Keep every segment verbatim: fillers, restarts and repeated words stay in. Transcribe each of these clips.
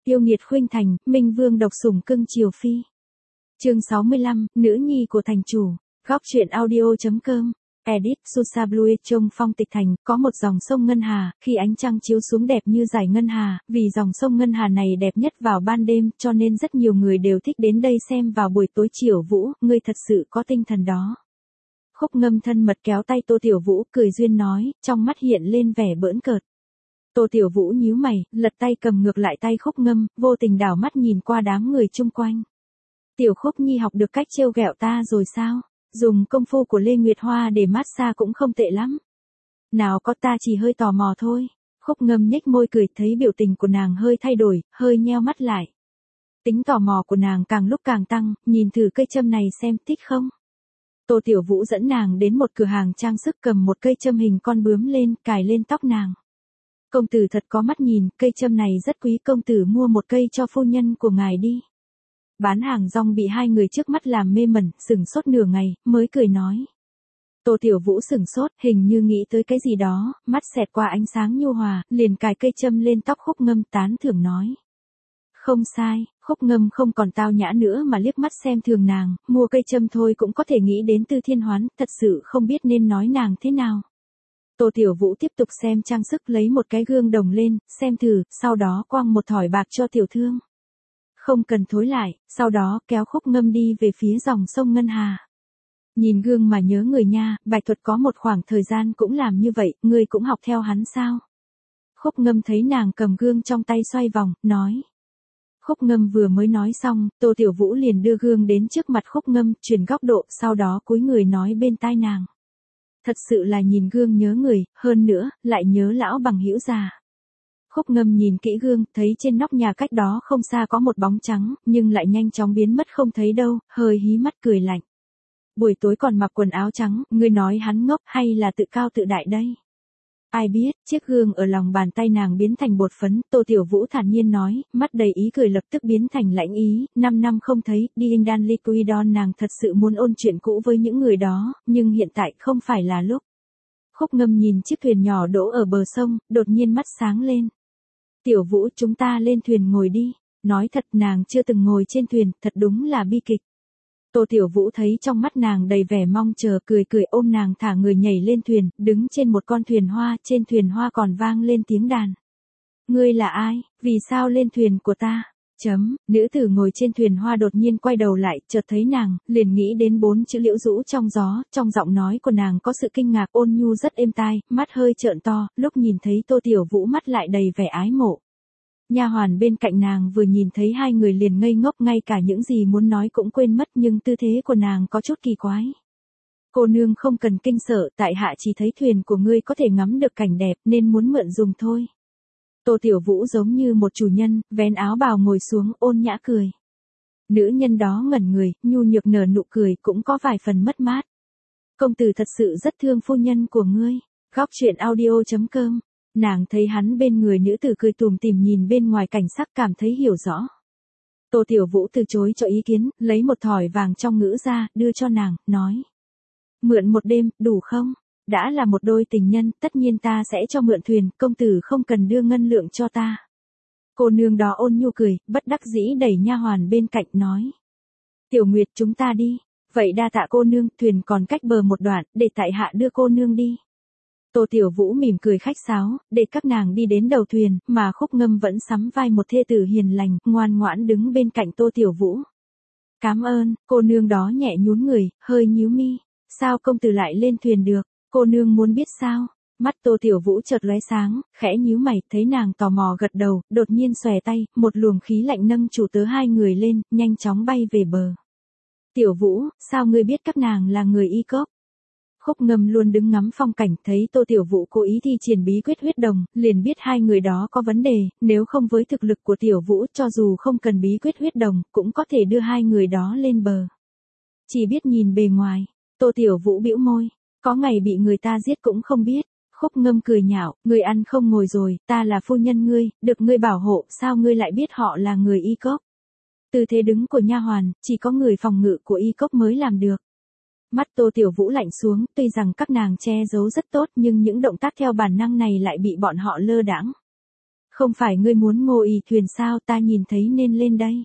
Yêu nghiệt khuynh thành, Minh Vương độc sủng cưng chiều phi. Chương sáu mươi lăm, nữ nhi của thành chủ. Góc truyện audio.com. Edit Susablue. Trong phong tịch thành, có một dòng sông Ngân Hà, khi ánh trăng chiếu xuống đẹp như dải Ngân Hà, vì dòng sông Ngân Hà này đẹp nhất vào ban đêm, cho nên rất nhiều người đều thích đến đây xem vào buổi tối chiều vũ, ngươi thật sự có tinh thần đó. Khúc Ngâm thân mật kéo tay Tô Tiểu Vũ, cười duyên nói, trong mắt hiện lên vẻ bỡn cợt. Tô Tiểu Vũ nhíu mày, lật tay cầm ngược lại tay Khúc Ngâm, vô tình đảo mắt nhìn qua đám người chung quanh. Tiểu Khúc Nhi học được cách trêu ghẹo ta rồi sao? Dùng công phu của Lê Nguyệt Hoa để massage cũng không tệ lắm. Nào có, ta chỉ hơi tò mò thôi. Khúc Ngâm nhếch môi cười, thấy biểu tình của nàng hơi thay đổi, hơi nheo mắt lại. Tính tò mò của nàng càng lúc càng tăng, nhìn thử cây châm này xem thích không. Tô Tiểu Vũ dẫn nàng đến một cửa hàng trang sức, cầm một cây châm hình con bướm lên, cài lên tóc nàng. Công tử thật có mắt nhìn, cây châm này rất quý, công tử mua một cây cho phu nhân của ngài đi. Bán hàng rong bị hai người trước mắt làm mê mẩn, sửng sốt nửa ngày, mới cười nói. Tô Tiểu Vũ sửng sốt, hình như nghĩ tới cái gì đó, mắt xẹt qua ánh sáng nhu hòa, liền cài cây châm lên tóc Khúc Ngâm, tán thưởng nói. Không sai. Khúc Ngâm không còn tao nhã nữa mà liếc mắt xem thường nàng, mua cây châm thôi cũng có thể nghĩ đến Tư Thiên Hoán, thật sự không biết nên nói nàng thế nào. Tô Tiểu Vũ tiếp tục xem trang sức, lấy một cái gương đồng lên, xem thử, sau đó quăng một thỏi bạc cho tiểu thương. Không cần thối lại, sau đó kéo Khúc Ngâm đi về phía dòng sông Ngân Hà. Nhìn gương mà nhớ người nha, Bạch Thuật có một khoảng thời gian cũng làm như vậy, ngươi cũng học theo hắn sao? Khúc Ngâm thấy nàng cầm gương trong tay xoay vòng, nói. Khúc Ngâm vừa mới nói xong, Tô Tiểu Vũ liền đưa gương đến trước mặt Khúc Ngâm, chuyển góc độ, sau đó cúi người nói bên tai nàng. Thật sự là nhìn gương nhớ người, hơn nữa, lại nhớ lão bằng hữu già. Khúc Ngâm nhìn kỹ gương, thấy trên nóc nhà cách đó không xa có một bóng trắng, nhưng lại nhanh chóng biến mất không thấy đâu, hơi hí mắt cười lạnh. Buổi tối còn mặc quần áo trắng, ngươi nói hắn ngốc hay là tự cao tự đại đây? Ai biết, chiếc gương ở lòng bàn tay nàng biến thành bột phấn, Tô Tiểu Vũ thản nhiên nói, mắt đầy ý cười lập tức biến thành lãnh ý, năm năm không thấy, đi Đan Liquidon, nàng thật sự muốn ôn chuyện cũ với những người đó, nhưng hiện tại không phải là lúc. Khúc Ngâm nhìn chiếc thuyền nhỏ đỗ ở bờ sông, đột nhiên mắt sáng lên. Tiểu Vũ, chúng ta lên thuyền ngồi đi. Nói thật, nàng chưa từng ngồi trên thuyền, thật đúng là bi kịch. Tô Tiểu Vũ thấy trong mắt nàng đầy vẻ mong chờ, cười cười ôm nàng thả người nhảy lên thuyền, đứng trên một con thuyền hoa, trên thuyền hoa còn vang lên tiếng đàn. Ngươi là ai, vì sao lên thuyền của ta? Chấm, nữ tử ngồi trên thuyền hoa đột nhiên quay đầu lại, chợt thấy nàng, liền nghĩ đến bốn chữ liễu rũ trong gió, trong giọng nói của nàng có sự kinh ngạc ôn nhu rất êm tai, mắt hơi trợn to, lúc nhìn thấy Tô Tiểu Vũ mắt lại đầy vẻ ái mộ. Nha hoàn bên cạnh nàng vừa nhìn thấy hai người liền ngây ngốc, ngay cả những gì muốn nói cũng quên mất, nhưng tư thế của nàng có chút kỳ quái. Cô nương không cần kinh sợ, tại hạ chỉ thấy thuyền của ngươi có thể ngắm được cảnh đẹp nên muốn mượn dùng thôi. Tô Tiểu Vũ giống như một chủ nhân, vén áo bào ngồi xuống, ôn nhã cười. Nữ nhân đó ngẩn người, nhu nhược nở nụ cười, cũng có vài phần mất mát. Công tử thật sự rất thương phu nhân của ngươi. Góc truyện audio.com. Nàng thấy hắn bên người nữ tử cười tủm tỉm nhìn bên ngoài cảnh sắc, cảm thấy hiểu rõ. Tô Tiểu Vũ từ chối cho ý kiến, lấy một thỏi vàng trong ngữ ra, đưa cho nàng, nói. Mượn một đêm, đủ không? Đã là một đôi tình nhân, tất nhiên ta sẽ cho mượn thuyền, công tử không cần đưa ngân lượng cho ta. Cô nương đó ôn nhu cười, bất đắc dĩ đẩy nha hoàn bên cạnh nói. Tiểu Nguyệt, chúng ta đi. Vậy đa tạ cô nương, thuyền còn cách bờ một đoạn, để tại hạ đưa cô nương đi. Tô Tiểu Vũ mỉm cười khách sáo, để các nàng đi đến đầu thuyền, mà Khúc Ngâm vẫn sắm vai một thê tử hiền lành, ngoan ngoãn đứng bên cạnh Tô Tiểu Vũ. Cảm ơn, cô nương đó nhẹ nhún người, hơi nhíu mi. Sao công tử lại lên thuyền được, cô nương muốn biết sao? Mắt Tô Tiểu Vũ chợt lóe sáng, khẽ nhíu mày, thấy nàng tò mò gật đầu, đột nhiên xòe tay, một luồng khí lạnh nâng chủ tớ hai người lên, nhanh chóng bay về bờ. Tiểu Vũ, sao ngươi biết các nàng là người Y Cốc? Khúc Ngâm luôn đứng ngắm phong cảnh, thấy Tô Tiểu Vũ cố ý thi triển bí quyết huyết đồng, liền biết hai người đó có vấn đề, nếu không với thực lực của Tiểu Vũ, cho dù không cần bí quyết huyết đồng, cũng có thể đưa hai người đó lên bờ. Chỉ biết nhìn bề ngoài, Tô Tiểu Vũ bĩu môi, có ngày bị người ta giết cũng không biết. Khúc Ngâm cười nhạo, ngươi ăn không ngồi rồi, ta là phu nhân ngươi, được ngươi bảo hộ, sao ngươi lại biết họ là người Y Cốc? Tư thế đứng của nha hoàn, chỉ có người phòng ngự của Y Cốc mới làm được. Mắt Tô Tiểu Vũ lạnh xuống, tuy rằng các nàng che giấu rất tốt nhưng những động tác theo bản năng này lại bị bọn họ lơ đãng. Không phải ngươi muốn ngồi ì thuyền sao, ta nhìn thấy nên lên đây.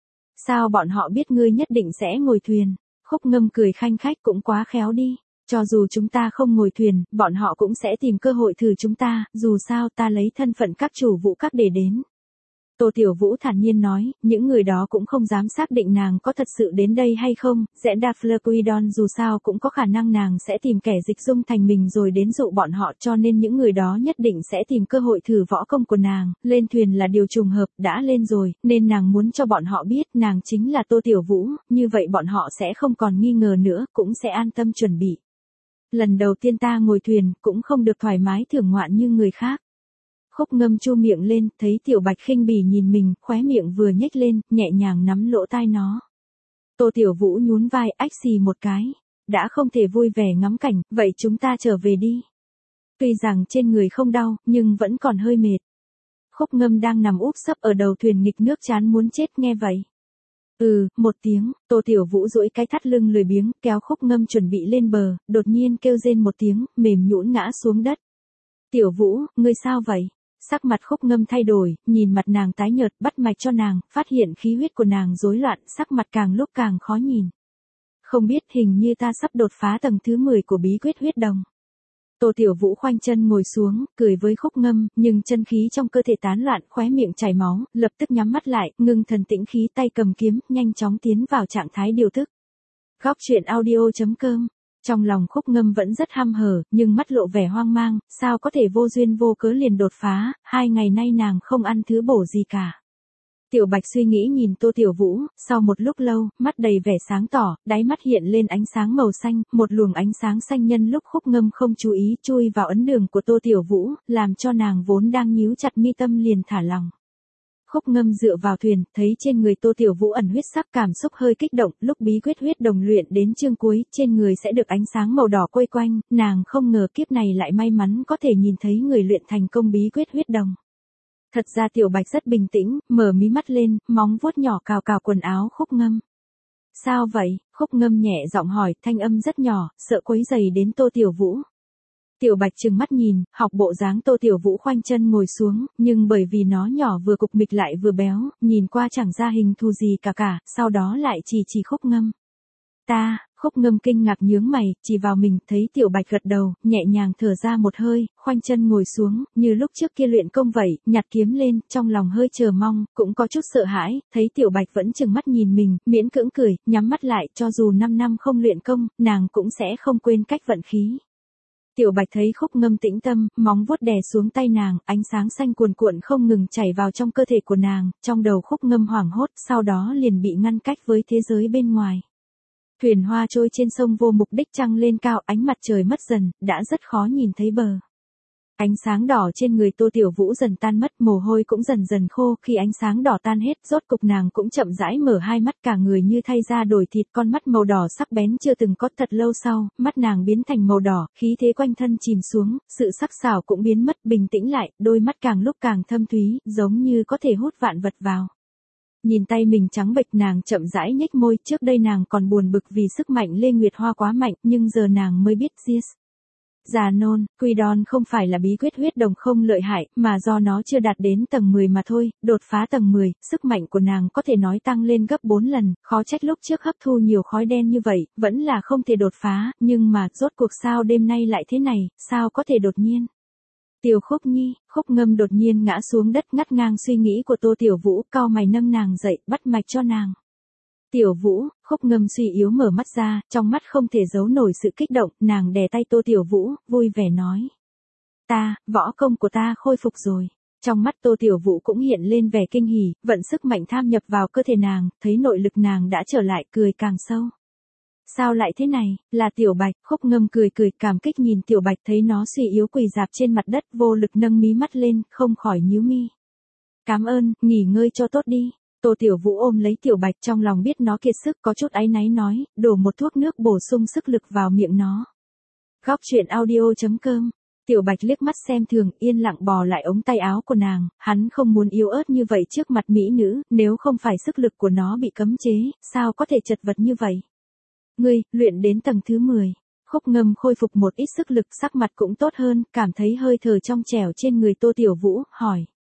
Sao bọn họ biết ngươi nhất định sẽ ngồi thuyền? Khúc Ngâm cười khanh khách, cũng quá khéo đi. Cho dù chúng ta không ngồi thuyền, bọn họ cũng sẽ tìm cơ hội thử chúng ta, dù sao ta lấy thân phận các chủ vũ các để đến. Tô Tiểu Vũ thản nhiên nói, những người đó cũng không dám xác định nàng có thật sự đến đây hay không, Rẽ Đa Flequidon dù sao cũng có khả năng nàng sẽ tìm kẻ dịch dung thành mình rồi đến dụ bọn họ, cho nên những người đó nhất định sẽ tìm cơ hội thử võ công của nàng, lên thuyền là điều trùng hợp, đã lên rồi, nên nàng muốn cho bọn họ biết nàng chính là Tô Tiểu Vũ, như vậy bọn họ sẽ không còn nghi ngờ nữa, cũng sẽ an tâm chuẩn bị. Lần đầu tiên ta ngồi thuyền, cũng không được thoải mái thưởng ngoạn như người khác. Khúc Ngâm chu miệng lên, thấy Tiểu Bạch khinh bỉ nhìn mình, khóe miệng vừa nhếch lên, nhẹ nhàng nắm lỗ tai nó. Tô Tiểu Vũ nhún vai, ách xì một cái. Đã không thể vui vẻ ngắm cảnh, vậy chúng ta trở về đi. Tuy rằng trên người không đau, nhưng vẫn còn hơi mệt. Khúc Ngâm đang nằm úp sấp ở đầu thuyền nghịch nước chán muốn chết nghe vậy. Ừ, một tiếng, Tô Tiểu Vũ duỗi cái thắt lưng lười biếng, kéo Khúc Ngâm chuẩn bị lên bờ, đột nhiên kêu rên một tiếng, mềm nhũn ngã xuống đất. Tiểu Vũ, ngươi sao vậy? Sắc mặt Khúc Ngâm thay đổi, nhìn mặt nàng tái nhợt, bắt mạch cho nàng, phát hiện khí huyết của nàng rối loạn, sắc mặt càng lúc càng khó nhìn. Không biết, hình như ta sắp đột phá tầng thứ mười của bí quyết huyết đồng. Tô Tiểu Vũ khoanh chân ngồi xuống, cười với Khúc Ngâm, nhưng chân khí trong cơ thể tán loạn, khóe miệng chảy máu, lập tức nhắm mắt lại, ngưng thần tĩnh khí, tay cầm kiếm, nhanh chóng tiến vào trạng thái điều tức. Góc truyện audio chấm com. Trong lòng Khúc Ngâm vẫn rất hăm hở, nhưng mắt lộ vẻ hoang mang, sao có thể vô duyên vô cớ liền đột phá, hai ngày nay nàng không ăn thứ bổ gì cả. Tiểu Bạch suy nghĩ nhìn Tô Tiểu Vũ, sau một lúc lâu, mắt đầy vẻ sáng tỏ, đáy mắt hiện lên ánh sáng màu xanh, một luồng ánh sáng xanh nhân lúc Khúc Ngâm không chú ý chui vào ấn đường của Tô Tiểu Vũ, làm cho nàng vốn đang nhíu chặt mi tâm liền thả lỏng. Khúc Ngâm dựa vào thuyền, thấy trên người Tô Tiểu Vũ ẩn huyết sắc, cảm xúc hơi kích động, lúc bí quyết huyết đồng luyện đến chương cuối, trên người sẽ được ánh sáng màu đỏ quây quanh, nàng không ngờ kiếp này lại may mắn có thể nhìn thấy người luyện thành công bí quyết huyết đồng. Thật ra Tiểu Bạch rất bình tĩnh, mở mí mắt lên, móng vuốt nhỏ cào cào quần áo Khúc Ngâm. Sao vậy? Khúc Ngâm nhẹ giọng hỏi, thanh âm rất nhỏ, sợ quấy rầy đến Tô Tiểu Vũ. Tiểu Bạch trừng mắt nhìn, học bộ dáng Tô Tiểu Vũ khoanh chân ngồi xuống, nhưng bởi vì nó nhỏ vừa cục mịch lại vừa béo, nhìn qua chẳng ra hình thù gì cả cả, sau đó lại chỉ chỉ Khúc Ngâm. Ta, Khúc Ngâm kinh ngạc nhướng mày, chỉ vào mình, thấy Tiểu Bạch gật đầu, nhẹ nhàng thở ra một hơi, khoanh chân ngồi xuống, như lúc trước kia luyện công vậy, nhặt kiếm lên, trong lòng hơi chờ mong, cũng có chút sợ hãi, thấy Tiểu Bạch vẫn trừng mắt nhìn mình, miễn cưỡng cười, nhắm mắt lại, cho dù năm năm không luyện công, nàng cũng sẽ không quên cách vận khí. Tiểu Bạch thấy Khúc Ngâm tĩnh tâm, móng vuốt đè xuống tay nàng, ánh sáng xanh cuồn cuộn không ngừng chảy vào trong cơ thể của nàng, trong đầu Khúc Ngâm hoảng hốt, sau đó liền bị ngăn cách với thế giới bên ngoài. Thuyền hoa trôi trên sông vô mục đích trăng lên cao, ánh mặt trời mất dần, đã rất khó nhìn thấy bờ. Ánh sáng đỏ trên người Tô Tiểu Vũ dần tan mất, mồ hôi cũng dần dần khô, khi ánh sáng đỏ tan hết, rốt cục nàng cũng chậm rãi mở hai mắt, cả người như thay da đổi thịt, con mắt màu đỏ sắc bén chưa từng có. Thật lâu sau, mắt nàng biến thành màu đỏ, khí thế quanh thân chìm xuống, sự sắc sảo cũng biến mất, bình tĩnh lại, đôi mắt càng lúc càng thâm thúy, giống như có thể hút vạn vật vào. Nhìn tay mình trắng bệch, nàng chậm rãi nhếch môi, trước đây nàng còn buồn bực vì sức mạnh Lê Nguyệt Hoa quá mạnh, nhưng giờ nàng mới biết Dies. Già nôn, Quidon không phải là bí quyết huyết đồng không lợi hại, mà do nó chưa đạt đến tầng mười mà thôi, đột phá tầng mười, sức mạnh của nàng có thể nói tăng lên gấp bốn lần, khó trách lúc trước hấp thu nhiều khói đen như vậy, vẫn là không thể đột phá, nhưng mà, rốt cuộc sao đêm nay lại thế này, sao có thể đột nhiên. Tiểu Khúc Nhi, Khúc Ngâm đột nhiên ngã xuống đất, ngắt ngang suy nghĩ của Tô Tiểu Vũ, cau mày nâng nàng dậy, bắt mạch cho nàng. Tiểu Vũ, Khúc Ngâm suy yếu mở mắt ra, trong mắt không thể giấu nổi sự kích động, nàng đè tay Tô Tiểu Vũ, vui vẻ nói. Ta, võ công của ta khôi phục rồi. Trong mắt Tô Tiểu Vũ cũng hiện lên vẻ kinh hỉ, vận sức mạnh tham nhập vào cơ thể nàng, thấy nội lực nàng đã trở lại, cười càng sâu. Sao lại thế này, là Tiểu Bạch, Khúc Ngâm cười cười cảm kích nhìn Tiểu Bạch, thấy nó suy yếu quỳ rạp trên mặt đất, vô lực nâng mí mắt lên, không khỏi nhíu mi. Cảm ơn, nghỉ ngơi cho tốt đi. Tô Tiểu Vũ ôm lấy Tiểu Bạch, trong lòng biết nó kiệt sức, có chút áy náy nói, đổ một thuốc nước bổ sung sức lực vào miệng nó. Góc truyện audio chấm com. Tiểu Bạch liếc mắt xem thường, yên lặng bò lại ống tay áo của nàng, hắn không muốn yếu ớt như vậy trước mặt mỹ nữ, nếu không phải sức lực của nó bị cấm chế, sao có thể chật vật như vậy. Ngươi, luyện đến tầng thứ mười. Khúc Ngâm khôi phục một ít sức lực, sắc mặt cũng tốt hơn, cảm thấy hơi thở trong trẻo trên người Tô Tiểu Vũ, hỏi.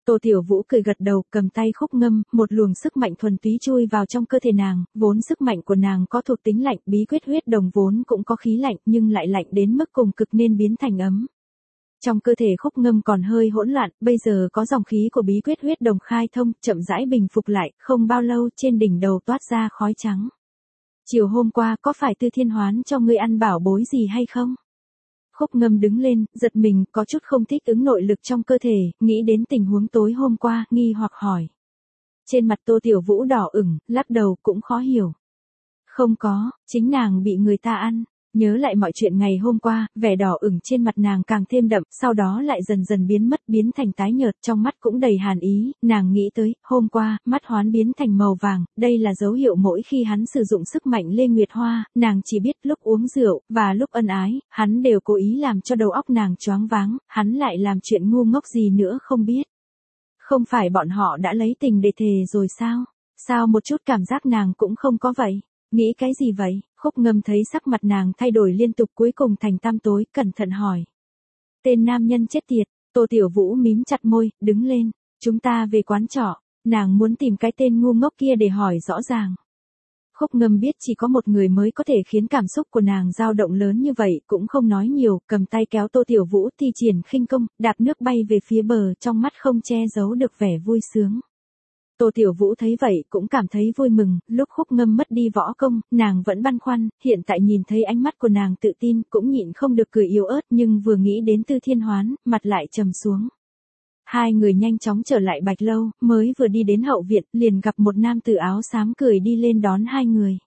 Tô Tiểu Vũ cười gật đầu, cầm tay Khúc Ngâm, một luồng sức mạnh thuần túy chui vào trong cơ thể nàng, vốn sức mạnh của nàng có thuộc tính lạnh, bí quyết huyết đồng vốn cũng có khí lạnh nhưng lại lạnh đến mức cùng cực nên biến thành ấm. Trong cơ thể Khúc Ngâm còn hơi hỗn loạn, bây giờ có dòng khí của bí quyết huyết đồng khai thông, chậm rãi bình phục lại, không bao lâu trên đỉnh đầu toát ra khói trắng. Chiều hôm qua có phải Tư Thiên Hoán cho ngươi ăn bảo bối gì hay không? Khúc Ngâm đứng lên, giật mình, có chút không thích ứng nội lực trong cơ thể, nghĩ đến tình huống tối hôm qua, nghi hoặc hỏi. Trên mặt Tô Tiểu Vũ đỏ ửng, lắc đầu cũng khó hiểu. Không có, chính nàng bị người ta ăn. Nhớ lại mọi chuyện ngày hôm qua, vẻ đỏ ửng trên mặt nàng càng thêm đậm, sau đó lại dần dần biến mất, biến thành tái nhợt, trong mắt cũng đầy hàn ý, nàng nghĩ tới, hôm qua, mắt Hoán biến thành màu vàng, đây là dấu hiệu mỗi khi hắn sử dụng sức mạnh Lê Nguyệt Hoa, nàng chỉ biết lúc uống rượu, và lúc ân ái, hắn đều cố ý làm cho đầu óc nàng choáng váng, hắn lại làm chuyện ngu ngốc gì nữa không biết. Không phải bọn họ đã lấy tình để thề rồi sao? Sao một chút cảm giác nàng cũng không có vậy? Nghĩ cái gì vậy? Khúc Ngâm thấy sắc mặt nàng thay đổi liên tục cuối cùng thành tăm tối, cẩn thận hỏi. Tên nam nhân chết tiệt, Tô Tiểu Vũ mím chặt môi, đứng lên, chúng ta về quán trọ, nàng muốn tìm cái tên ngu ngốc kia để hỏi rõ ràng. Khúc Ngâm biết chỉ có một người mới có thể khiến cảm xúc của nàng dao động lớn như vậy, cũng không nói nhiều, cầm tay kéo Tô Tiểu Vũ thi triển khinh công, đạp nước bay về phía bờ, trong mắt không che giấu được vẻ vui sướng. Tô Tiểu Vũ thấy vậy cũng cảm thấy vui mừng, lúc Khúc Ngâm mất đi võ công, nàng vẫn băn khoăn, hiện tại nhìn thấy ánh mắt của nàng tự tin, cũng nhịn không được cười yếu ớt, nhưng vừa nghĩ đến Tư Thiên Hoán, mặt lại trầm xuống. Hai người nhanh chóng trở lại Bạch Lâu, mới vừa đi đến hậu viện, liền gặp một nam tử áo xám cười đi lên đón hai người.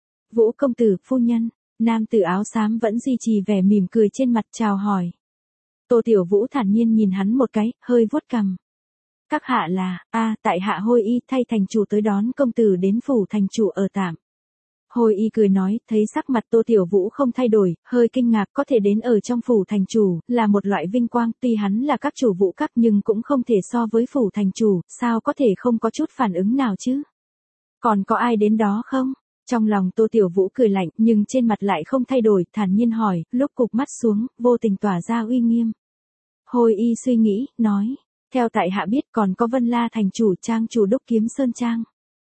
Vũ công tử, phu nhân, nam tử áo xám vẫn duy trì vẻ mỉm cười trên mặt chào hỏi. Tô Tiểu Vũ thản nhiên nhìn hắn một cái, hơi vuốt cằm. Các hạ là, a, tại hạ Hôi Y thay thành chủ tới đón công tử đến phủ thành chủ ở tạm. Hôi Y cười nói, thấy sắc mặt Tô Tiểu Vũ không thay đổi, hơi kinh ngạc, có thể đến ở trong phủ thành chủ, là một loại vinh quang, tuy hắn là các chủ vũ các nhưng cũng không thể so với phủ thành chủ, sao có thể không có chút phản ứng nào chứ? Còn có ai đến đó không? Trong lòng Tô Tiểu Vũ cười lạnh, nhưng trên mặt lại không thay đổi, thản nhiên hỏi, lúc cụp mắt xuống, vô tình tỏa ra uy nghiêm. Hôi Y suy nghĩ, nói. Theo tại hạ biết còn có Vân La thành chủ trang chủ Đúc Kiếm Sơn Trang.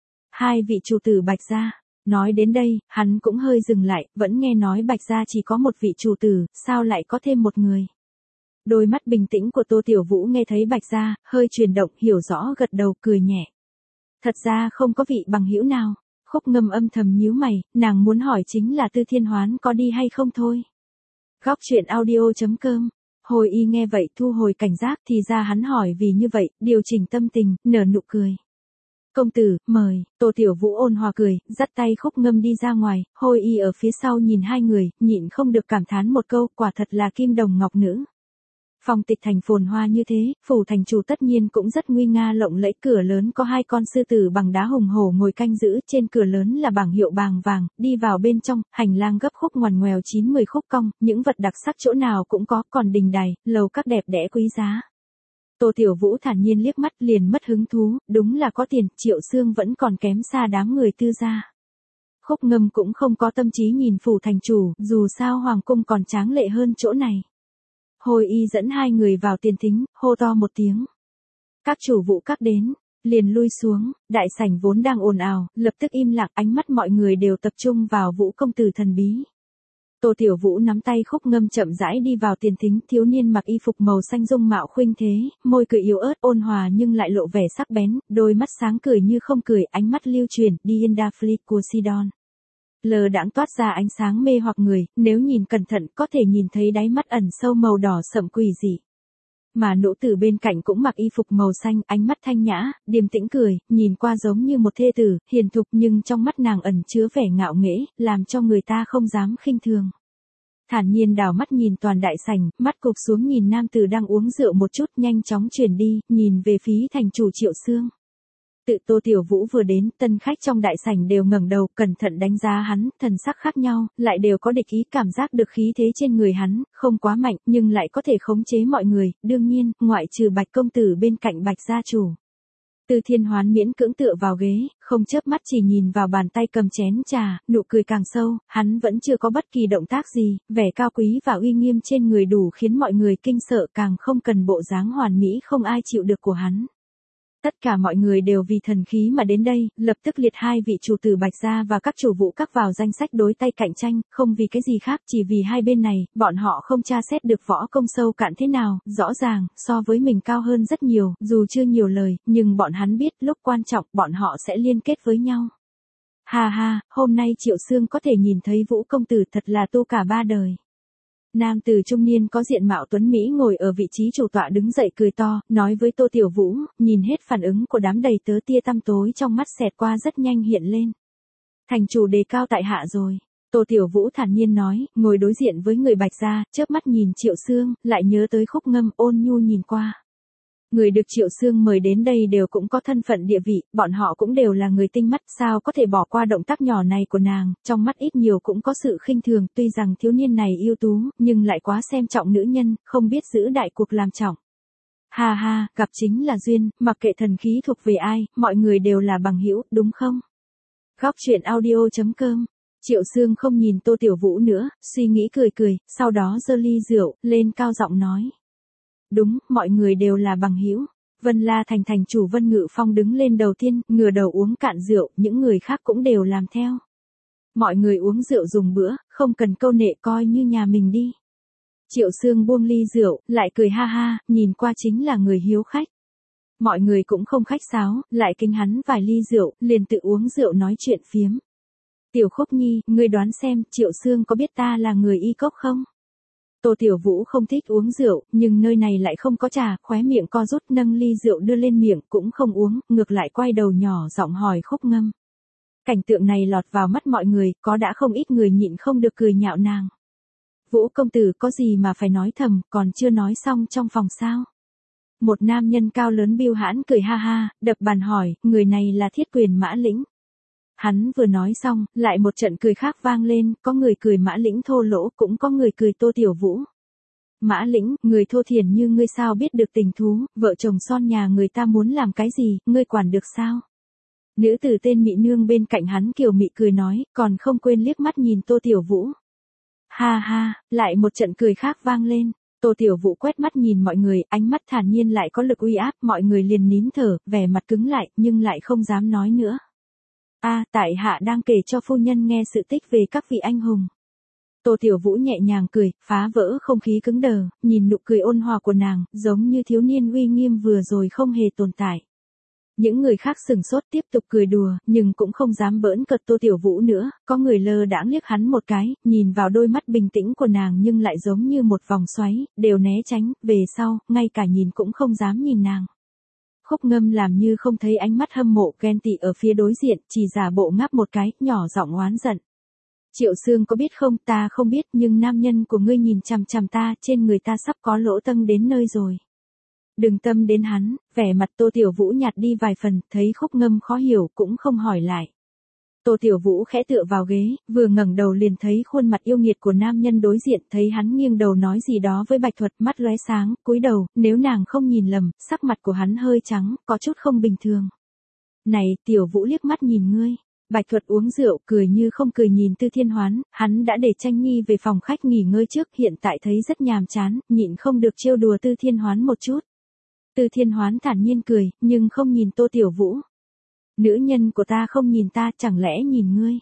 Hai vị chủ tử Bạch gia. Nói đến đây, hắn cũng hơi dừng lại, vẫn nghe nói Bạch gia chỉ có một vị chủ tử, sao lại có thêm một người. Đôi mắt bình tĩnh của Tô Tiểu Vũ nghe thấy Bạch gia, hơi chuyển động, hiểu rõ gật đầu cười nhẹ. Thật ra không có vị bằng hữu nào. Khúc Ngâm âm thầm nhíu mày, nàng muốn hỏi chính là Tư Thiên Hoán có đi hay không thôi. Góc truyện audio chấm com. Hôi Y nghe vậy thu hồi cảnh giác, thì ra hắn hỏi vì như vậy, điều chỉnh tâm tình, nở nụ cười. Công tử, mời, Tô Tiểu Vũ ôn hòa cười, dắt tay Khúc Ngâm đi ra ngoài, Hôi Y ở phía sau nhìn hai người, nhịn không được cảm thán một câu, quả thật là kim đồng ngọc nữ. Phong Tịch thành phồn hoa như thế, phủ thành chủ tất nhiên cũng rất nguy nga lộng lẫy, cửa lớn có hai con sư tử bằng đá hùng hổ ngồi canh giữ, trên cửa lớn là bảng hiệu bàng vàng, đi vào bên trong, hành lang gấp khúc ngoằn ngoèo chín mười khúc cong, những vật đặc sắc chỗ nào cũng có, còn đình đài, lầu các đẹp đẽ quý giá. Tô Tiểu Vũ thản nhiên liếc mắt liền mất hứng thú, đúng là có tiền, Triệu Xương vẫn còn kém xa đám người Tư gia. Khúc Ngâm cũng không có tâm trí nhìn phủ thành chủ, dù sao hoàng cung còn tráng lệ hơn chỗ này. Hôi Y dẫn hai người vào tiền thính, hô to một tiếng. Các chủ vụ các đến, liền lui xuống, đại sảnh vốn đang ồn ào, lập tức im lặng, ánh mắt mọi người đều tập trung vào Vũ công tử thần bí. Tô Tiểu Vũ nắm tay Khúc Ngâm chậm rãi đi vào tiền thính, thiếu niên mặc y phục màu xanh dung mạo khuynh thế, môi cười yếu ớt ôn hòa nhưng lại lộ vẻ sắc bén, đôi mắt sáng cười như không cười, ánh mắt lưu truyền, Dienda Fleet của Sidon. Lờ đãng toát ra ánh sáng mê hoặc người, nếu nhìn cẩn thận có thể nhìn thấy đáy mắt ẩn sâu màu đỏ sậm quỷ dị. Mà nữ tử bên cạnh cũng mặc y phục màu xanh, ánh mắt thanh nhã, điềm tĩnh cười, nhìn qua giống như một thê tử, hiền thục nhưng trong mắt nàng ẩn chứa vẻ ngạo nghễ, làm cho người ta không dám khinh thường. Thản nhiên đảo mắt nhìn toàn đại sảnh, mắt cụp xuống nhìn nam tử đang uống rượu một chút, nhanh chóng chuyển đi, nhìn về phía thành chủ Triệu Xương. Tự Tô Tiểu Vũ vừa đến, tân khách trong đại sảnh đều ngẩng đầu, cẩn thận đánh giá hắn, thần sắc khác nhau, lại đều có địch ý, cảm giác được khí thế trên người hắn, không quá mạnh, nhưng lại có thể khống chế mọi người, đương nhiên, ngoại trừ Bạch công tử bên cạnh Bạch gia chủ. Tư Thiên Hoán miễn cưỡng tựa vào ghế, không chớp mắt chỉ nhìn vào bàn tay cầm chén trà, nụ cười càng sâu, hắn vẫn chưa có bất kỳ động tác gì, vẻ cao quý và uy nghiêm trên người đủ khiến mọi người kinh sợ, càng không cần bộ dáng hoàn mỹ không ai chịu được của hắn. Tất cả mọi người đều vì thần khí mà đến đây, lập tức liệt hai vị chủ tử Bạch gia và các chủ vụ các vào danh sách đối tay cạnh tranh, không vì cái gì khác, chỉ vì hai bên này, bọn họ không tra xét được võ công sâu cạn thế nào, rõ ràng, so với mình cao hơn rất nhiều, dù chưa nhiều lời, nhưng bọn hắn biết lúc quan trọng bọn họ sẽ liên kết với nhau. Ha ha, hôm nay Triệu Sương có thể nhìn thấy Vũ công tử thật là tu cả ba đời. Nam tử trung niên có diện mạo tuấn Mỹ ngồi ở vị trí chủ tọa đứng dậy cười to, nói với Tô Tiểu Vũ, nhìn hết phản ứng của đám đầy tớ tia tăm tối trong mắt xẹt qua rất nhanh hiện lên. Thành chủ đề cao tại hạ rồi. Tô Tiểu Vũ thản nhiên nói, ngồi đối diện với người Bạch gia, chớp mắt nhìn Triệu Sương, lại nhớ tới Khúc Ngâm, ôn nhu nhìn qua. Người được Triệu Sương mời đến đây đều cũng có thân phận địa vị, bọn họ cũng đều là người tinh mắt, sao có thể bỏ qua động tác nhỏ này của nàng, trong mắt ít nhiều cũng có sự khinh thường, tuy rằng thiếu niên này ưu tú, nhưng lại quá xem trọng nữ nhân, không biết giữ đại cuộc làm trọng. Ha ha, gặp chính là duyên, mặc kệ thần khí thuộc về ai, mọi người đều là bằng hữu, đúng không? Góc truyện audio chấm com. Triệu Sương không nhìn Tô Tiểu Vũ nữa, suy nghĩ cười cười, sau đó giơ ly rượu, lên cao giọng nói. Đúng, mọi người đều là bằng hữu. Vân La Thành thành chủ Vân Ngự Phong đứng lên đầu tiên, ngửa đầu uống cạn rượu, những người khác cũng đều làm theo. Mọi người uống rượu dùng bữa, không cần câu nệ coi như nhà mình đi. Triệu Sương buông ly rượu, lại cười ha ha, nhìn qua chính là người hiếu khách. Mọi người cũng không khách sáo, lại kính hắn vài ly rượu, liền tự uống rượu nói chuyện phiếm. Tiểu Khúc Nhi, ngươi đoán xem, Triệu Sương có biết ta là người y cốc không? Tô Tiểu Vũ không thích uống rượu, nhưng nơi này lại không có trà, khóe miệng co rút nâng ly rượu đưa lên miệng, cũng không uống, ngược lại quay đầu nhỏ giọng hỏi Khúc Ngâm. Cảnh tượng này lọt vào mắt mọi người, có đã không ít người nhịn không được cười nhạo nàng. Vũ công tử có gì mà phải nói thầm, còn chưa nói xong trong phòng sao? Một nam nhân cao lớn biêu hãn cười ha ha, đập bàn hỏi, người này là Thiết Quyền Mã Lĩnh. Hắn vừa nói xong, lại một trận cười khác vang lên, có người cười Mã Lĩnh thô lỗ, cũng có người cười Tô Tiểu Vũ. Mã Lĩnh, người thô thiển như ngươi sao biết được tình thú, vợ chồng son nhà người ta muốn làm cái gì, ngươi quản được sao? Nữ tử tên Mị Nương bên cạnh hắn kiều mị cười nói, còn không quên liếc mắt nhìn Tô Tiểu Vũ. Ha ha, lại một trận cười khác vang lên. Tô Tiểu Vũ quét mắt nhìn mọi người, ánh mắt thản nhiên lại có lực uy áp, mọi người liền nín thở, vẻ mặt cứng lại, nhưng lại không dám nói nữa. A, à, tại hạ đang kể cho phu nhân nghe sự tích về các vị anh hùng. Tô Tiểu Vũ nhẹ nhàng cười, phá vỡ không khí cứng đờ, nhìn nụ cười ôn hòa của nàng, giống như thiếu niên uy nghiêm vừa rồi không hề tồn tại. Những người khác sừng sốt tiếp tục cười đùa, nhưng cũng không dám bỡn cợt Tô Tiểu Vũ nữa, có người lơ đãng liếc hắn một cái, nhìn vào đôi mắt bình tĩnh của nàng nhưng lại giống như một vòng xoáy, đều né tránh, về sau, ngay cả nhìn cũng không dám nhìn nàng. Khúc Ngâm làm như không thấy ánh mắt hâm mộ ghen tị ở phía đối diện, chỉ giả bộ ngáp một cái, nhỏ giọng oán giận. Triệu Sương có biết không, ta không biết, nhưng nam nhân của ngươi nhìn chằm chằm ta, trên người ta sắp có lỗ tân đến nơi rồi. Đừng tâm đến hắn, vẻ mặt Tô Tiểu Vũ nhạt đi vài phần, thấy Khúc Ngâm khó hiểu cũng không hỏi lại. Tô Tiểu Vũ khẽ tựa vào ghế, vừa ngẩng đầu liền thấy khuôn mặt yêu nghiệt của nam nhân đối diện, thấy hắn nghiêng đầu nói gì đó với Bạch Thuật, mắt lóe sáng, cúi đầu, nếu nàng không nhìn lầm, sắc mặt của hắn hơi trắng, có chút không bình thường. Này, Tiểu Vũ liếc mắt nhìn ngươi. Bạch Thuật uống rượu, cười như không cười nhìn Tư Thiên Hoán, hắn đã để Tranh Nhi về phòng khách nghỉ ngơi trước, hiện tại thấy rất nhàm chán, nhịn không được trêu đùa Tư Thiên Hoán một chút. Tư Thiên Hoán thản nhiên cười, nhưng không nhìn Tô Tiểu Vũ. Nữ nhân của ta không nhìn ta, chẳng lẽ nhìn ngươi?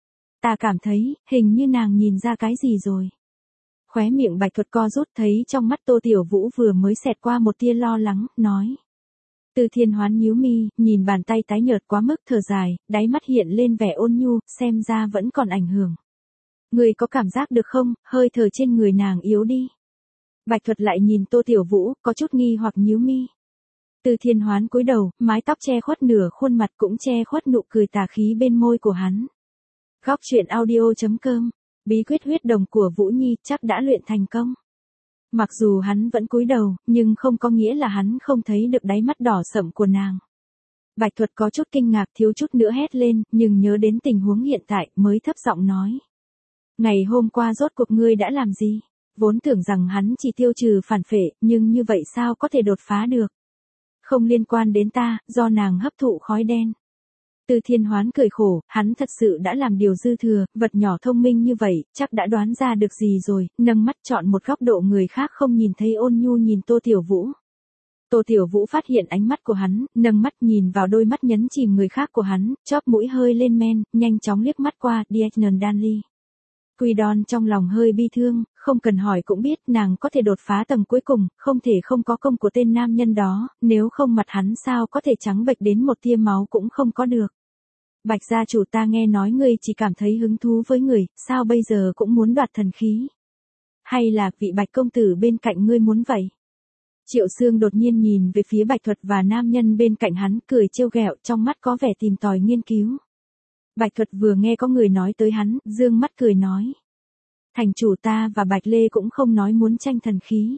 Ta cảm thấy, hình như nàng nhìn ra cái gì rồi. Khóe miệng Bạch Thuật co rút, thấy trong mắt Tô Tiểu Vũ vừa mới xẹt qua một tia lo lắng, nói. Tư Thiên Hoán nhíu mi, nhìn bàn tay tái nhợt quá mức thở dài, đáy mắt hiện lên vẻ ôn nhu, xem ra vẫn còn ảnh hưởng. Ngươi có cảm giác được không, hơi thở trên người nàng yếu đi. Bạch Thuật lại nhìn Tô Tiểu Vũ, có chút nghi hoặc nhíu mi. Tư Thiên Hoán cúi đầu, mái tóc che khuất nửa khuôn mặt cũng che khuất nụ cười tà khí bên môi của hắn. Góc truyện audio chấm com, bí quyết huyết đồng của Vũ Nhi chắc đã luyện thành công. Mặc dù hắn vẫn cúi đầu, nhưng không có nghĩa là hắn không thấy được đáy mắt đỏ sậm của nàng. Bạch Thuật có chút kinh ngạc thiếu chút nữa hét lên, nhưng nhớ đến tình huống hiện tại mới thấp giọng nói. Ngày hôm qua rốt cuộc ngươi đã làm gì? Vốn tưởng rằng hắn chỉ tiêu trừ phản phệ, nhưng như vậy sao có thể đột phá được? Không liên quan đến ta, do nàng hấp thụ khói đen. Tư Thiên Hoán cười khổ, hắn thật sự đã làm điều dư thừa, vật nhỏ thông minh như vậy, chắc đã đoán ra được gì rồi, nâng mắt chọn một góc độ người khác không nhìn thấy ôn nhu nhìn Tô Tiểu Vũ. Tô Tiểu Vũ phát hiện ánh mắt của hắn, nâng mắt nhìn vào đôi mắt nhấn chìm người khác của hắn, chóp mũi hơi lên men, nhanh chóng liếc mắt qua Dietnan Danley. Quy Đon trong lòng hơi bi thương, không cần hỏi cũng biết nàng có thể đột phá tầng cuối cùng, không thể không có công của tên nam nhân đó, nếu không mặt hắn sao có thể trắng bệch đến một tia máu cũng không có được. Bạch gia chủ, ta nghe nói ngươi chỉ cảm thấy hứng thú với người, sao bây giờ cũng muốn đoạt thần khí? Hay là vị Bạch công tử bên cạnh ngươi muốn vậy? Triệu Sương đột nhiên nhìn về phía Bạch Thuật và nam nhân bên cạnh hắn, cười trêu ghẹo, trong mắt có vẻ tìm tòi nghiên cứu. Bạch Thuật vừa nghe có người nói tới hắn, dương mắt cười nói. Thành chủ, ta và Bạch Lê cũng không nói muốn tranh thần khí.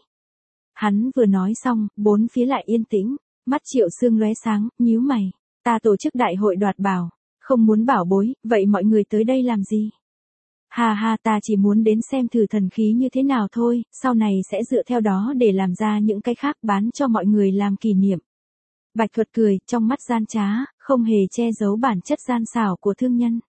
Hắn vừa nói xong, bốn phía lại yên tĩnh, mắt Triệu Sương lóe sáng, nhíu mày. Ta tổ chức đại hội đoạt bảo, không muốn bảo bối, vậy mọi người tới đây làm gì? Ha ha, ta chỉ muốn đến xem thử thần khí như thế nào thôi, sau này sẽ dựa theo đó để làm ra những cái khác bán cho mọi người làm kỷ niệm. Bạch Thuật cười, trong mắt gian trá, không hề che giấu bản chất gian xảo của thương nhân.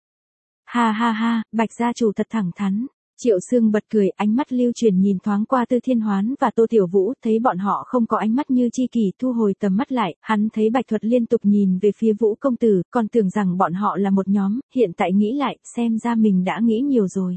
Ha ha ha, Bạch gia chủ thật thẳng thắn. Triệu Sương bật cười, ánh mắt lưu chuyển nhìn thoáng qua Tư Thiên Hoán và Tô Tiểu Vũ, thấy bọn họ không có ánh mắt như chi kỷ, thu hồi tầm mắt lại, hắn thấy Bạch Thuật liên tục nhìn về phía Vũ công tử, còn tưởng rằng bọn họ là một nhóm, hiện tại nghĩ lại, xem ra mình đã nghĩ nhiều rồi.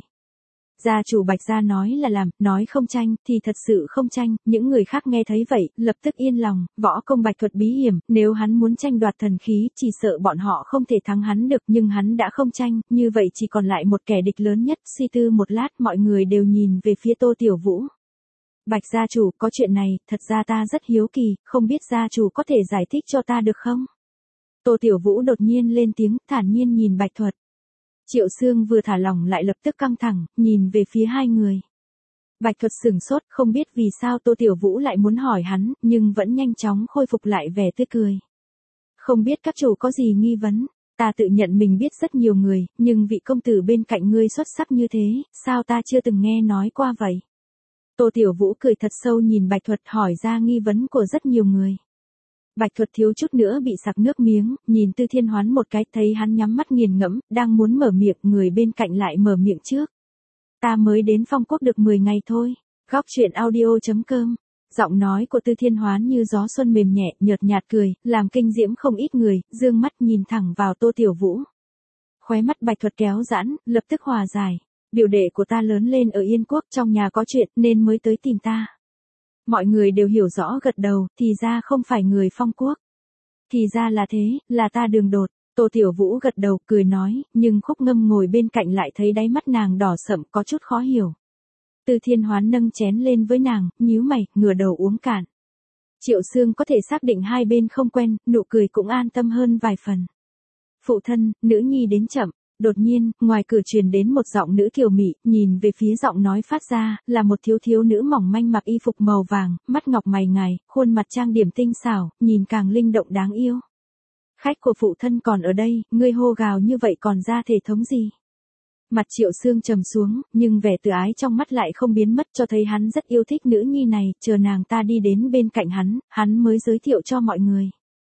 Gia chủ Bạch gia nói là làm, nói không tranh, thì thật sự không tranh, những người khác nghe thấy vậy, lập tức yên lòng, võ công Bạch Thuật bí hiểm, nếu hắn muốn tranh đoạt thần khí, chỉ sợ bọn họ không thể thắng hắn được, nhưng hắn đã không tranh, như vậy chỉ còn lại một kẻ địch lớn nhất, suy tư một lát mọi người đều nhìn về phía Tô Tiểu Vũ. Bạch gia chủ, có chuyện này, thật ra ta rất hiếu kỳ, không biết gia chủ có thể giải thích cho ta được không? Tô Tiểu Vũ đột nhiên lên tiếng, thản nhiên nhìn Bạch Thuật. Triệu Sương vừa thả lỏng lại lập tức căng thẳng, nhìn về phía hai người. Bạch Thuật sửng sốt, không biết vì sao Tô Tiểu Vũ lại muốn hỏi hắn, nhưng vẫn nhanh chóng khôi phục lại vẻ tươi cười. Không biết các chủ có gì nghi vấn, ta tự nhận mình biết rất nhiều người, nhưng vị công tử bên cạnh ngươi xuất sắc như thế, sao ta chưa từng nghe nói qua vậy? Tô Tiểu Vũ cười thật sâu nhìn Bạch Thuật, hỏi ra nghi vấn của rất nhiều người. Bạch Thuật thiếu chút nữa bị sặc nước miếng, nhìn Tư Thiên Hoán một cái, thấy hắn nhắm mắt nghiền ngẫm, đang muốn mở miệng, người bên cạnh lại mở miệng trước. Ta mới đến Phong Quốc được mười ngày thôi. Góc truyện audio chấm com. Giọng nói của Tư Thiên Hoán như gió xuân mềm nhẹ, nhợt nhạt cười, làm kinh diễm không ít người, dương mắt nhìn thẳng vào Tô Tiểu Vũ. Khóe mắt Bạch Thuật kéo giãn, lập tức hòa giải. Biểu đệ của ta lớn lên ở Yên Quốc, trong nhà có chuyện nên mới tới tìm ta. Mọi người đều hiểu rõ gật đầu, thì ra không phải người Phong Quốc. Thì ra là thế, là ta Đường Đột. Tô Tiểu Vũ gật đầu, cười nói, nhưng Khúc Ngâm ngồi bên cạnh lại thấy đáy mắt nàng đỏ sậm, có chút khó hiểu. Tư Thiên Hoán nâng chén lên với nàng, nhíu mày, ngửa đầu uống cạn. Triệu Sương có thể xác định hai bên không quen, nụ cười cũng an tâm hơn vài phần. Phụ thân, nữ nhi đến chậm. Đột nhiên, ngoài cửa truyền đến một giọng nữ kiều mị, nhìn về phía giọng nói phát ra, là một thiếu thiếu nữ mỏng manh mặc y phục màu vàng, mắt ngọc mày ngài, khuôn mặt trang điểm tinh xảo, nhìn càng linh động đáng yêu. Khách của phụ thân còn ở đây, ngươi hô gào như vậy còn ra thể thống gì? Mặt Triệu Sương trầm xuống, nhưng vẻ tự ái trong mắt lại không biến mất, cho thấy hắn rất yêu thích nữ nhi này, chờ nàng ta đi đến bên cạnh hắn, hắn mới giới thiệu cho mọi người.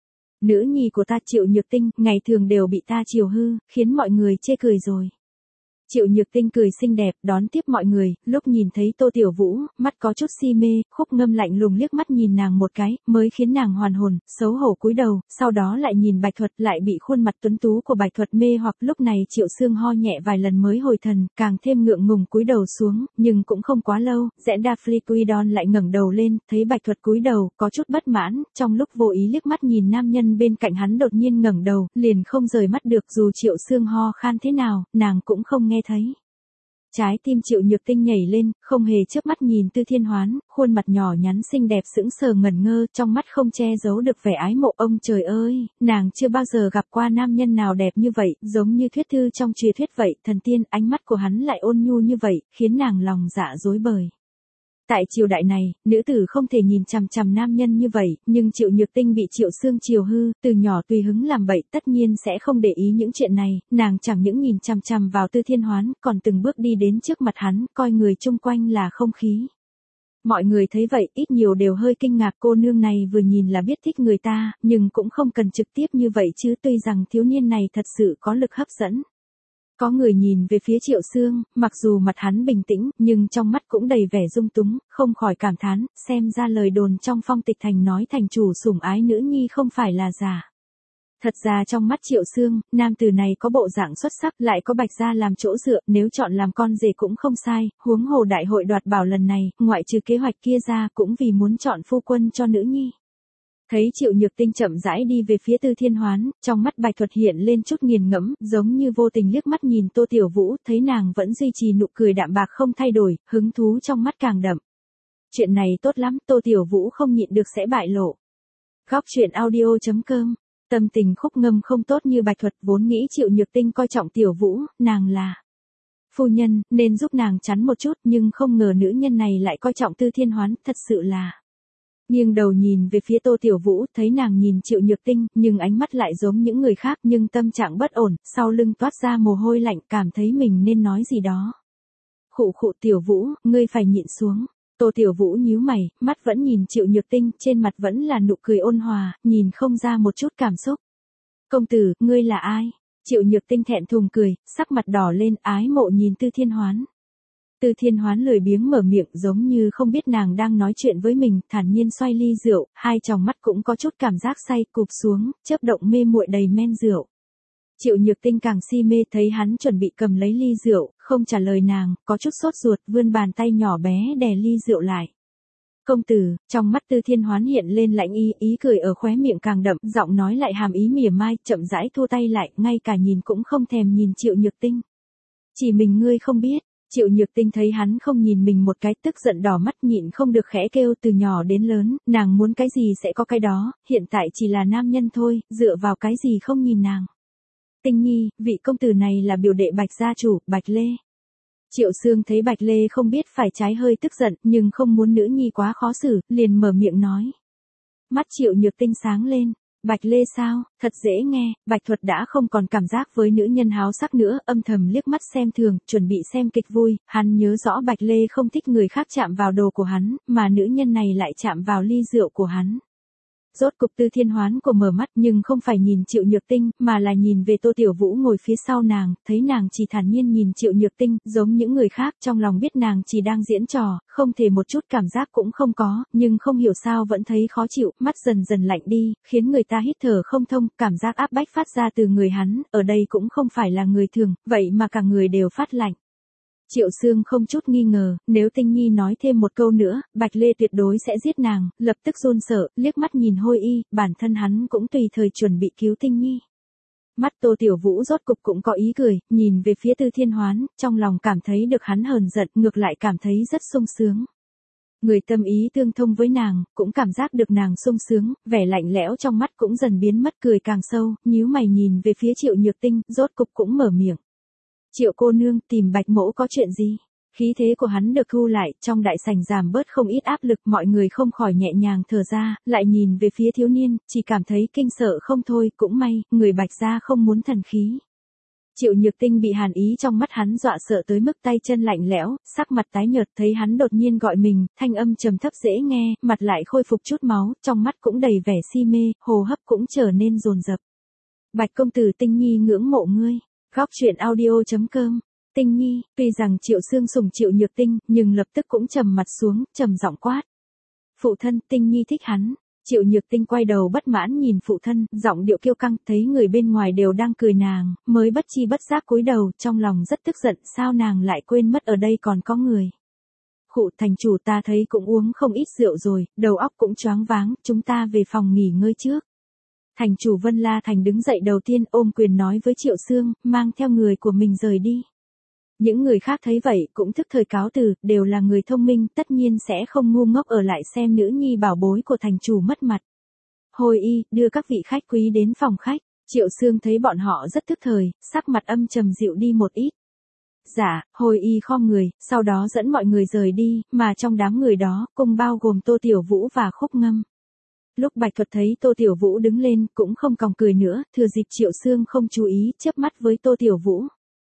Nữ nhi của ta Triệu Nhược Tinh, ngày thường đều bị ta chiều hư, khiến mọi người chê cười rồi. Triệu Nhược Tinh cười xinh đẹp, đón tiếp mọi người, lúc nhìn thấy Tô Tiểu Vũ, mắt có chút si mê, Khúc Ngâm lạnh lùng liếc mắt nhìn nàng một cái, mới khiến nàng hoàn hồn, xấu hổ cúi đầu, sau đó lại nhìn Bạch Thuật, lại bị khuôn mặt tuấn tú của Bạch Thuật mê hoặc, lúc này Triệu Sương ho nhẹ vài lần mới hồi thần, càng thêm ngượng ngùng cúi đầu xuống, nhưng cũng không quá lâu, Rẽ Daphne Quy Đon lại ngẩng đầu lên, thấy Bạch Thuật cúi đầu, có chút bất mãn, trong lúc vô ý liếc mắt nhìn nam nhân bên cạnh hắn đột nhiên ngẩng đầu, liền không rời mắt được, dù Triệu Sương ho khan thế nào, nàng cũng không nghe thấy. Trái tim Triệu Nhược Tinh nhảy lên, không hề chớp mắt nhìn Tư Thiên Hoán, khuôn mặt nhỏ nhắn xinh đẹp sững sờ ngẩn ngơ, trong mắt không che giấu được vẻ ái mộ. Ông trời ơi, nàng chưa bao giờ gặp qua nam nhân nào đẹp như vậy, giống như thuyết thư trong truyền thuyết vậy, thần tiên, ánh mắt của hắn lại ôn nhu như vậy, khiến nàng lòng dạ rối bời. Tại triều đại này, nữ tử không thể nhìn chằm chằm nam nhân như vậy, nhưng Triệu Nhược Tinh bị Triệu Sương chiều hư, từ nhỏ tùy hứng làm bậy, tất nhiên sẽ không để ý những chuyện này, nàng chẳng những nhìn chằm chằm vào Tư Thiên Hoán, còn từng bước đi đến trước mặt hắn, coi người chung quanh là không khí. Mọi người thấy vậy, ít nhiều đều hơi kinh ngạc, cô nương này vừa nhìn là biết thích người ta, nhưng cũng không cần trực tiếp như vậy chứ, tuy rằng thiếu niên này thật sự có lực hấp dẫn. Có người nhìn về phía Triệu Sương, mặc dù mặt hắn bình tĩnh, nhưng trong mắt cũng đầy vẻ dung túng, không khỏi cảm thán, xem ra lời đồn trong Phong Tịch Thành nói thành chủ sủng ái nữ nhi không phải là giả. Thật ra trong mắt Triệu Sương, nam tử này có bộ dạng xuất sắc, lại có Bạch gia làm chỗ dựa, nếu chọn làm con rể cũng không sai, huống hồ đại hội đoạt bảo lần này, ngoại trừ kế hoạch kia ra cũng vì muốn chọn phu quân cho nữ nhi. Thấy Triệu Nhược Tinh chậm rãi đi về phía Tư Thiên Hoán, trong mắt Bạch Thuật hiện lên chút nghiền ngẫm, giống như vô tình liếc mắt nhìn Tô Tiểu Vũ, thấy nàng vẫn duy trì nụ cười đạm bạc không thay đổi, hứng thú trong mắt càng đậm. Chuyện này tốt lắm, Tô Tiểu Vũ không nhịn được sẽ bại lộ. Góc truyện audio chấm com. Tâm tình Khúc Ngâm không tốt như Bạch Thuật, vốn nghĩ Triệu Nhược Tinh coi trọng Tiểu Vũ, nàng là phu nhân, nên giúp nàng chắn một chút, nhưng không ngờ nữ nhân này lại coi trọng Tư Thiên Hoán, thật sự là. Nghiêng đầu nhìn về phía Tô Tiểu Vũ, thấy nàng nhìn Triệu Nhược Tinh, nhưng ánh mắt lại giống những người khác, nhưng tâm trạng bất ổn, sau lưng toát ra mồ hôi lạnh, cảm thấy mình nên nói gì đó. Khụ khụ Tiểu Vũ, ngươi phải nhịn xuống. Tô Tiểu Vũ nhíu mày, mắt vẫn nhìn Triệu Nhược Tinh, trên mặt vẫn là nụ cười ôn hòa, nhìn không ra một chút cảm xúc. Công tử, ngươi là ai? Triệu Nhược Tinh thẹn thùng cười, sắc mặt đỏ lên, ái mộ nhìn Tư Thiên Hoán. Tư Thiên Hoán lười biếng mở miệng, giống như không biết nàng đang nói chuyện với mình, thản nhiên xoay ly rượu, hai tròng mắt cũng có chút cảm giác say, cụp xuống, chớp động mê muội đầy men rượu. Triệu Nhược Tinh càng si mê, thấy hắn chuẩn bị cầm lấy ly rượu, không trả lời nàng, có chút sốt ruột, vươn bàn tay nhỏ bé đè ly rượu lại. Công tử, trong mắt Tư Thiên Hoán hiện lên lạnh ý, ý cười ở khóe miệng càng đậm, giọng nói lại hàm ý mỉa mai, chậm rãi thu tay lại, ngay cả nhìn cũng không thèm nhìn Triệu Nhược Tinh. Chỉ mình ngươi không biết. Triệu Nhược Tinh thấy hắn không nhìn mình một cái, tức giận đỏ mắt, nhịn không được khẽ kêu, từ nhỏ đến lớn, nàng muốn cái gì sẽ có cái đó, hiện tại chỉ là nam nhân thôi, dựa vào cái gì không nhìn nàng. Tinh Nhi, vị công tử này là biểu đệ Bạch gia chủ, Bạch Lê. Triệu Sương thấy Bạch Lê không biết phải trái hơi tức giận, nhưng không muốn nữ nhi quá khó xử, liền mở miệng nói. Mắt Triệu Nhược Tinh sáng lên. Bạch Lê sao, thật dễ nghe, Bạch Thuật đã không còn cảm giác với nữ nhân háo sắc nữa, âm thầm liếc mắt xem thường, chuẩn bị xem kịch vui, hắn nhớ rõ Bạch Lê không thích người khác chạm vào đồ của hắn, mà nữ nhân này lại chạm vào ly rượu của hắn. Rốt cục Tư Thiên Hoán của mở mắt, nhưng không phải nhìn Triệu Nhược Tinh, mà là nhìn về Tô Tiểu Vũ ngồi phía sau nàng, thấy nàng chỉ thản nhiên nhìn Triệu Nhược Tinh, giống những người khác, trong lòng biết nàng chỉ đang diễn trò, không thể một chút cảm giác cũng không có, nhưng không hiểu sao vẫn thấy khó chịu, mắt dần dần lạnh đi, khiến người ta hít thở không thông, cảm giác áp bách phát ra từ người hắn, ở đây cũng không phải là người thường, vậy mà cả người đều phát lạnh. Triệu Sương không chút nghi ngờ, nếu Tinh Nhi nói thêm một câu nữa, Bạch Lê tuyệt đối sẽ giết nàng, lập tức run sợ, liếc mắt nhìn Hôi Y, bản thân hắn cũng tùy thời chuẩn bị cứu Tinh Nhi. Mắt Tô Tiểu Vũ rốt cục cũng có ý cười, nhìn về phía Tư Thiên Hoán, trong lòng cảm thấy được hắn hờn giận, ngược lại cảm thấy rất sung sướng. Người tâm ý tương thông với nàng, cũng cảm giác được nàng sung sướng, vẻ lạnh lẽo trong mắt cũng dần biến mất, cười càng sâu, nhíu mày nhìn về phía Triệu Nhược Tinh, rốt cục cũng mở miệng. Triệu cô nương, tìm Bạch mỗ có chuyện gì? Khí thế của hắn được thu lại, trong đại sảnh giảm bớt không ít áp lực, mọi người không khỏi nhẹ nhàng thở ra, lại nhìn về phía thiếu niên, chỉ cảm thấy kinh sợ không thôi, cũng may, người Bạch gia không muốn thần khí. Triệu Nhược Tinh bị hàn ý trong mắt hắn dọa sợ tới mức tay chân lạnh lẽo, sắc mặt tái nhợt, thấy hắn đột nhiên gọi mình, thanh âm trầm thấp dễ nghe, mặt lại khôi phục chút máu, trong mắt cũng đầy vẻ si mê, hô hấp cũng trở nên dồn dập. Bạch công tử, Tinh Nhi ngưỡng mộ ngươi. Góc truyện audio chấm com. Tinh Nhi, tuy rằng Triệu Sương sủng Triệu Nhược Tinh, nhưng lập tức cũng trầm mặt xuống, trầm giọng quát. Phụ thân, Tinh Nhi thích hắn. Triệu Nhược Tinh quay đầu bất mãn nhìn phụ thân, giọng điệu kiêu căng, thấy người bên ngoài đều đang cười nàng, mới bất chi bất giác cúi đầu, trong lòng rất tức giận, sao nàng lại quên mất ở đây còn có người. Khụ, thành chủ, ta thấy cũng uống không ít rượu rồi, đầu óc cũng choáng váng, chúng ta về phòng nghỉ ngơi trước. Thành chủ Vân La Thành đứng dậy đầu tiên, ôm quyền nói với Triệu Sương, mang theo người của mình rời đi. Những người khác thấy vậy cũng thức thời cáo từ, đều là người thông minh, tất nhiên sẽ không ngu ngốc ở lại xem nữ nhi bảo bối của thành chủ mất mặt. Hôi Y, đưa các vị khách quý đến phòng khách. Triệu Sương thấy bọn họ rất thức thời, sắc mặt âm trầm dịu đi một ít. Dạ, Hôi Y khom người, sau đó dẫn mọi người rời đi, mà trong đám người đó, cùng bao gồm Tô Tiểu Vũ và Khúc Ngâm. Lúc Bạch Thuật thấy Tô Tiểu Vũ đứng lên, cũng không còng cười nữa, thừa dịp Triệu Sương không chú ý, chớp mắt với Tô Tiểu Vũ.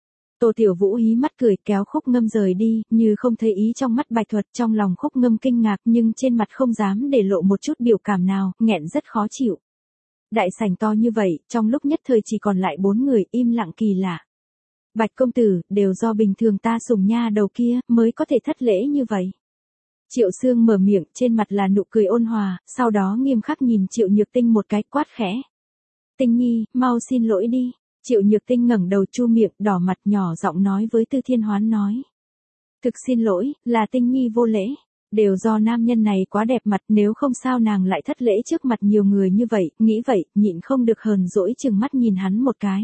Tô Tiểu Vũ hí mắt cười, kéo Khúc Ngâm rời đi, như không thấy ý trong mắt Bạch Thuật, trong lòng Khúc Ngâm kinh ngạc nhưng trên mặt không dám để lộ một chút biểu cảm nào, nghẹn rất khó chịu. Đại sảnh to như vậy, trong lúc nhất thời chỉ còn lại bốn người, im lặng kỳ lạ. Bạch công tử, đều do bình thường ta sủng nha đầu kia, mới có thể thất lễ như vậy. Triệu Sương mở miệng, trên mặt là nụ cười ôn hòa, sau đó nghiêm khắc nhìn Triệu Nhược Tinh một cái, quát khẽ. Tinh Nhi, mau xin lỗi đi. Triệu Nhược Tinh ngẩng đầu chu miệng, đỏ mặt nhỏ giọng nói với Tư Thiên Hoán nói. Thực xin lỗi, là Tinh Nhi vô lễ. Đều do nam nhân này quá đẹp mặt, nếu không sao nàng lại thất lễ trước mặt nhiều người như vậy, nghĩ vậy, nhịn không được hờn dỗi chừng mắt nhìn hắn một cái.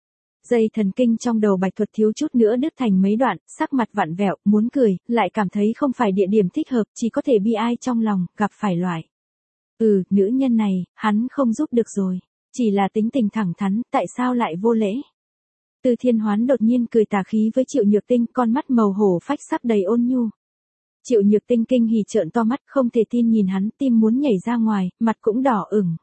Dây thần kinh trong đầu Bạch Thuật thiếu chút nữa đứt thành mấy đoạn, sắc mặt vặn vẹo, muốn cười, lại cảm thấy không phải địa điểm thích hợp, chỉ có thể bi ai trong lòng, gặp phải loại. Ừ, nữ nhân này, hắn không giúp được rồi. Chỉ là tính tình thẳng thắn, tại sao lại vô lễ? Từ Thiên Hoán đột nhiên cười tà khí với Triệu Nhược Tinh, con mắt màu hổ phách sắc đầy ôn nhu. Triệu Nhược Tinh kinh hỉ trợn to mắt, không thể tin nhìn hắn, tim muốn nhảy ra ngoài, mặt cũng đỏ ửng.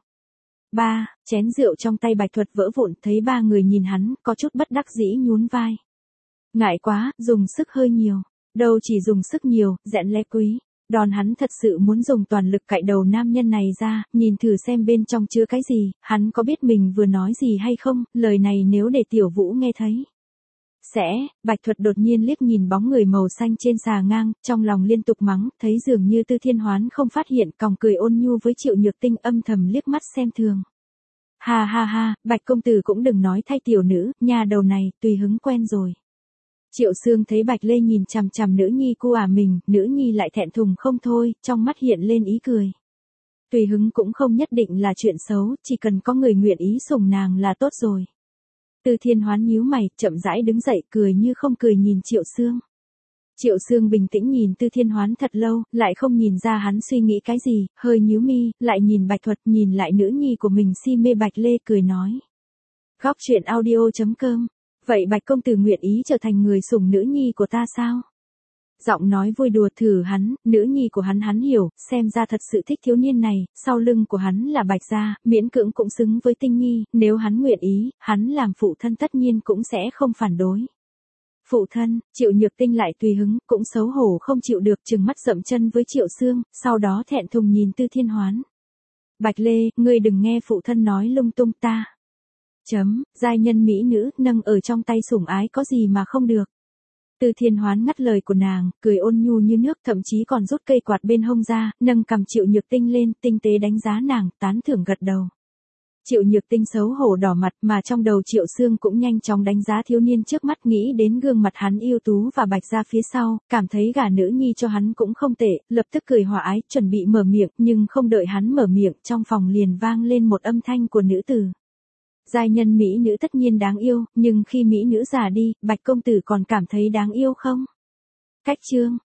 Ba, chén rượu trong tay Bạch Thuật vỡ vụn, thấy ba người nhìn hắn, có chút bất đắc dĩ nhún vai. Ngại quá, dùng sức hơi nhiều. Đâu chỉ dùng sức nhiều, dẹn lẽ quý. Đòn hắn thật sự muốn dùng toàn lực cạy đầu nam nhân này ra, nhìn thử xem bên trong chứa cái gì, hắn có biết mình vừa nói gì hay không, lời này nếu để Tiểu Vũ nghe thấy. Sẽ, Bạch Thuật đột nhiên liếc nhìn bóng người màu xanh trên xà ngang, trong lòng liên tục mắng, thấy dường như Tư Thiên Hoán không phát hiện, còng cười ôn nhu với Triệu Nhược Tinh âm thầm liếc mắt xem thường. Ha ha ha, Bạch công tử cũng đừng nói thay tiểu nữ, nhà đầu này, tùy hứng quen rồi. Triệu Sương thấy Bạch Lê nhìn chằm chằm nữ nhi cu à mình, nữ nhi lại thẹn thùng không thôi, trong mắt hiện lên ý cười. Tùy hứng cũng không nhất định là chuyện xấu, chỉ cần có người nguyện ý sủng nàng là tốt rồi. Tư Thiên Hoán nhíu mày, chậm rãi đứng dậy, cười như không cười nhìn Triệu Sương. Triệu Sương bình tĩnh nhìn Tư Thiên Hoán thật lâu, lại không nhìn ra hắn suy nghĩ cái gì, hơi nhíu mi, lại nhìn Bạch Thuật, nhìn lại nữ nhi của mình si mê Bạch Lê, cười nói. Góc truyện audio chấm com. Vậy Bạch công tử nguyện ý trở thành người sủng nữ nhi của ta sao? Giọng nói vui đùa thử hắn, nữ nhi của hắn hắn hiểu, xem ra thật sự thích thiếu niên này, sau lưng của hắn là Bạch gia, miễn cưỡng cũng xứng với Tinh Nhi, nếu hắn nguyện ý, hắn làm phụ thân tất nhiên cũng sẽ không phản đối. Phụ thân, Triệu Nhược Tinh lại tùy hứng, cũng xấu hổ không chịu được, trừng mắt dậm chân với Triệu Sương, sau đó thẹn thùng nhìn Tư Thiên Hoán. Bạch Lê, ngươi đừng nghe phụ thân nói lung tung ta. Chấm, giai nhân mỹ nữ, nâng ở trong tay sủng ái có gì mà không được. Tư Thiên Hoán ngắt lời của nàng, cười ôn nhu như nước, thậm chí còn rút cây quạt bên hông ra, nâng cầm Triệu Nhược Tinh lên, tinh tế đánh giá nàng, tán thưởng gật đầu. Triệu Nhược Tinh xấu hổ đỏ mặt, mà trong đầu Triệu Sương cũng nhanh chóng đánh giá thiếu niên trước mắt, nghĩ đến gương mặt hắn ưu tú và Bạch gia phía sau, cảm thấy gả nữ nhi cho hắn cũng không tệ, lập tức cười hòa ái, chuẩn bị mở miệng, nhưng không đợi hắn mở miệng, trong phòng liền vang lên một âm thanh của nữ tử. Giai nhân mỹ nữ tất nhiên đáng yêu, nhưng khi mỹ nữ già đi, Bạch công tử còn cảm thấy đáng yêu không? Cách chương